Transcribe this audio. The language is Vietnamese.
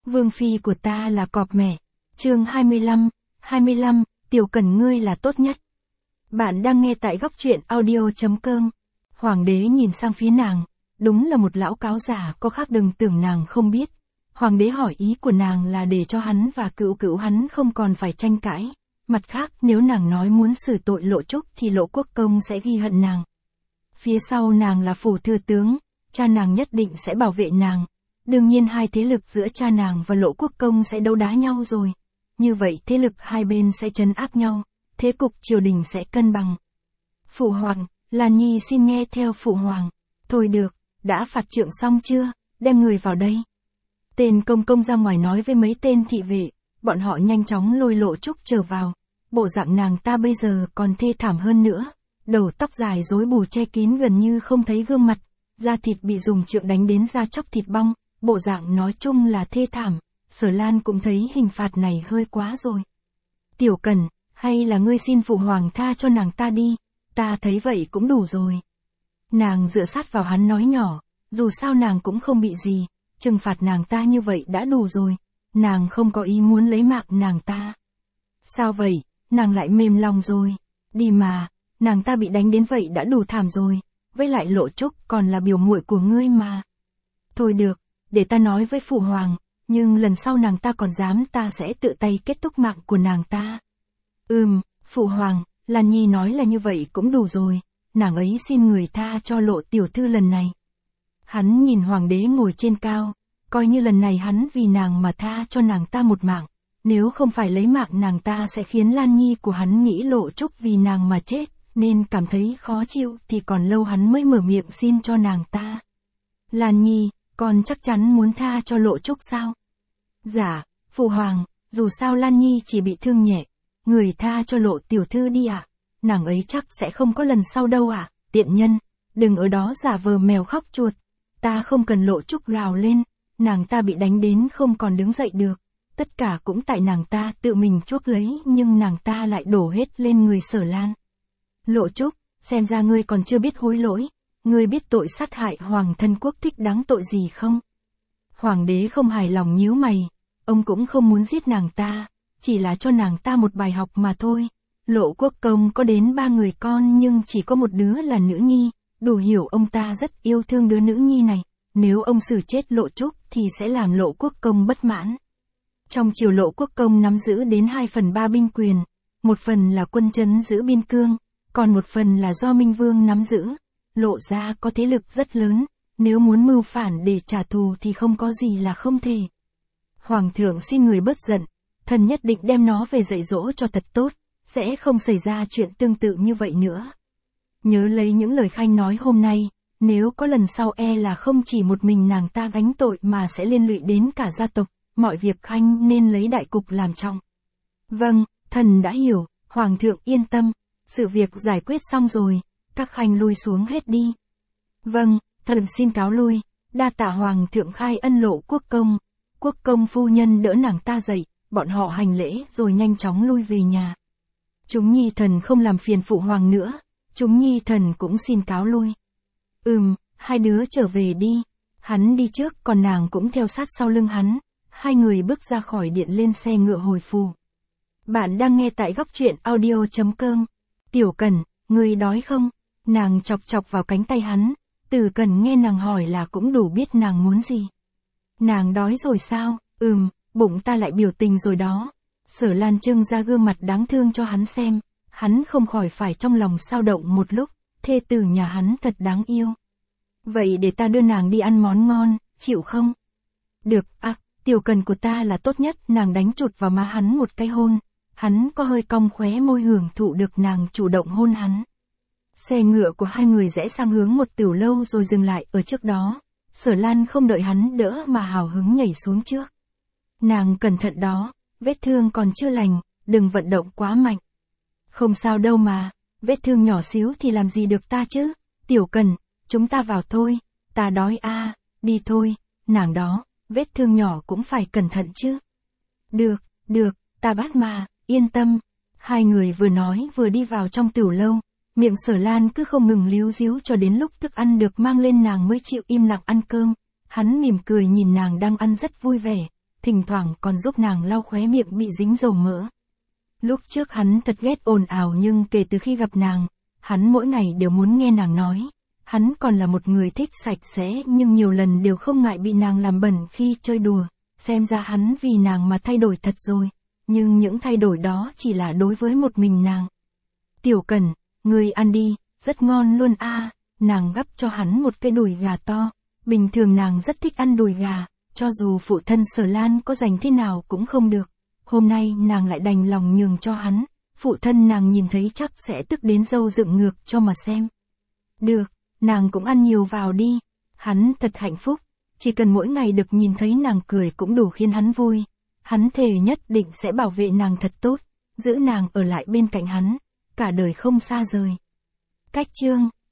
Vương phi của ta là cọp mẹ. Chương 25, Tiểu Cần ngươi là tốt nhất. Bạn đang nghe tại góc truyện audio.com. Hoàng đế nhìn sang phía nàng, đúng là một lão cáo già, có khác đừng tưởng nàng không biết. Hoàng đế hỏi ý của nàng là để cho hắn và cữu cữu hắn không còn phải tranh cãi. Mặt khác, nếu nàng nói muốn xử tội Lộ Trúc thì Lộ Quốc Công sẽ ghi hận nàng. Phía sau nàng là phủ thừa tướng, cha nàng nhất định sẽ bảo vệ nàng. Đương nhiên hai thế lực giữa cha nàng và Lộ Quốc Công sẽ đấu đá nhau rồi. Như vậy thế lực hai bên sẽ trấn áp nhau, thế cục triều đình sẽ cân bằng. Phụ hoàng, Lan Nhi xin nghe theo phụ hoàng. Thôi được, đã phạt trượng xong chưa, đem người vào đây. Tên công công ra ngoài nói với mấy tên thị vệ, bọn họ nhanh chóng lôi Lộ Trúc trở vào. Bộ dạng nàng ta bây giờ còn thê thảm hơn nữa, đầu tóc dài rối bù che kín gần như không thấy gương mặt, da thịt bị dùng trượng đánh đến da chóc thịt bong, bộ dạng nói chung là thê thảm. Sở Lan cũng thấy hình phạt này hơi quá rồi. Tiểu Cần, hay là ngươi xin phụ hoàng tha cho nàng ta đi, ta thấy vậy cũng đủ rồi. Nàng dựa sát vào hắn nói nhỏ, dù sao nàng cũng không bị gì, trừng phạt nàng ta như vậy đã đủ rồi, nàng không có ý muốn lấy mạng nàng ta. Sao vậy, nàng lại mềm lòng rồi, đi mà, nàng ta bị đánh đến vậy đã đủ thảm rồi, với lại Lộ Trúc còn là biểu muội của ngươi mà. Thôi được, để ta nói với phụ hoàng. Nhưng lần sau nàng ta còn dám ta sẽ tự tay kết thúc mạng của nàng ta. Phụ hoàng, Lan Nhi nói là như vậy cũng đủ rồi, nàng ấy xin người tha cho Lộ tiểu thư lần này. Hắn nhìn hoàng đế ngồi trên cao, coi như lần này hắn vì nàng mà tha cho nàng ta một mạng, nếu không phải lấy mạng nàng ta sẽ khiến Lan Nhi của hắn nghĩ Lộ Trúc vì nàng mà chết, nên cảm thấy khó chịu thì còn lâu hắn mới mở miệng xin cho nàng ta. Lan Nhi, con chắc chắn muốn tha cho Lộ Trúc sao? Dạ, phụ hoàng, dù sao Lan Nhi chỉ bị thương nhẹ, người tha cho Lộ tiểu thư đi ạ, nàng ấy chắc sẽ không có lần sau đâu ạ, tiện nhân, đừng ở đó giả vờ mèo khóc chuột, ta không cần. Lộ Trúc gào lên, nàng ta bị đánh đến không còn đứng dậy được, tất cả cũng tại nàng ta tự mình chuốc lấy nhưng nàng ta lại đổ hết lên người Sở Lan. Lộ Trúc, xem ra ngươi còn chưa biết hối lỗi, ngươi biết tội sát hại hoàng thân quốc thích đáng tội gì không? Hoàng đế không hài lòng nhíu mày, ông cũng không muốn giết nàng ta, chỉ là cho nàng ta một bài học mà thôi. Lộ Quốc Công có đến 3 người con nhưng chỉ có một đứa là nữ nhi, đủ hiểu ông ta rất yêu thương đứa nữ nhi này, nếu ông xử chết Lộ Trúc thì sẽ làm Lộ Quốc Công bất mãn. Trong triều Lộ Quốc Công nắm giữ đến 2/3 binh quyền, một phần là quân trấn giữ biên cương, còn một phần là do Minh Vương nắm giữ. Lộ gia có thế lực rất lớn, nếu muốn mưu phản để trả thù thì không có gì là không thể. Hoàng thượng xin người bớt giận, thần nhất định đem nó về dạy dỗ cho thật tốt, sẽ không xảy ra chuyện tương tự như vậy nữa. Nhớ lấy những lời Khanh nói hôm nay, nếu có lần sau e là không chỉ một mình nàng ta gánh tội mà sẽ liên lụy đến cả gia tộc, mọi việc Khanh nên lấy đại cục làm trọng. Vâng, thần đã hiểu, Hoàng thượng yên tâm, sự việc giải quyết xong rồi, các Khanh lui xuống hết đi. Vâng, thần xin cáo lui, đa tạ Hoàng thượng khai ân Lộ Quốc Công. Quốc công phu nhân đỡ nàng ta dậy, bọn họ hành lễ rồi nhanh chóng lui về nhà. Chúng nhi thần không làm phiền phụ hoàng nữa, chúng nhi thần cũng xin cáo lui. Hai đứa trở về đi. Hắn đi trước còn nàng cũng theo sát sau lưng hắn. Hai người bước ra khỏi điện lên xe ngựa hồi phủ. Bạn đang nghe tại góc truyện audio.com. Tiểu Cần, ngươi đói không? Nàng chọc chọc vào cánh tay hắn. Từ Cần nghe nàng hỏi là cũng đủ biết nàng muốn gì. Nàng đói rồi sao? Bụng ta lại biểu tình rồi đó. Sở Lan trưng ra gương mặt đáng thương cho hắn xem. Hắn không khỏi phải trong lòng xao động một lúc. Thê tử nhà hắn thật đáng yêu. Vậy để ta đưa nàng đi ăn món ngon, chịu không? Được, Tiểu Cần của ta là tốt nhất. Nàng đánh chụt vào má hắn một cái hôn. Hắn có hơi cong khóe môi hưởng thụ được nàng chủ động hôn hắn. Xe ngựa của hai người rẽ sang hướng một tiểu lâu rồi dừng lại ở trước đó. Sở Lan không đợi hắn đỡ mà hào hứng nhảy xuống trước. Nàng cẩn thận đó, vết thương còn chưa lành, đừng vận động quá mạnh. Không sao đâu mà, vết thương nhỏ xíu thì làm gì được ta chứ. Tiểu Cần, chúng ta vào thôi, ta đói đi thôi, nàng đó, vết thương nhỏ cũng phải cẩn thận chứ. Được, ta bắt mà, yên tâm. Hai người vừa nói vừa đi vào trong tiểu lâu. Miệng Sở Lan cứ không ngừng líu díu cho đến lúc thức ăn được mang lên nàng mới chịu im lặng ăn cơm. Hắn mỉm cười nhìn nàng đang ăn rất vui vẻ. thỉnh thoảng còn giúp nàng lau khóe miệng bị dính dầu mỡ. Lúc trước hắn thật ghét ồn ào nhưng kể từ khi gặp nàng, hắn mỗi ngày đều muốn nghe nàng nói. Hắn còn là một người thích sạch sẽ nhưng nhiều lần đều không ngại bị nàng làm bẩn khi chơi đùa, xem ra hắn vì nàng mà thay đổi thật rồi, nhưng những thay đổi đó chỉ là đối với một mình nàng. Tiểu Cẩn, ngươi ăn đi, rất ngon luôn a. Nàng gắp cho hắn một cái đùi gà to, bình thường nàng rất thích ăn đùi gà, cho dù phụ thân Sở Lan có dành thế nào cũng không được. Hôm nay nàng lại đành lòng nhường cho hắn, phụ thân nàng nhìn thấy chắc sẽ tức đến râu dựng ngược cho mà xem. Được, nàng cũng ăn nhiều vào đi, hắn thật hạnh phúc, chỉ cần mỗi ngày được nhìn thấy nàng cười cũng đủ khiến hắn vui. Hắn thề nhất định sẽ bảo vệ nàng thật tốt, giữ nàng ở lại bên cạnh hắn, cả đời không xa rời. Cách chương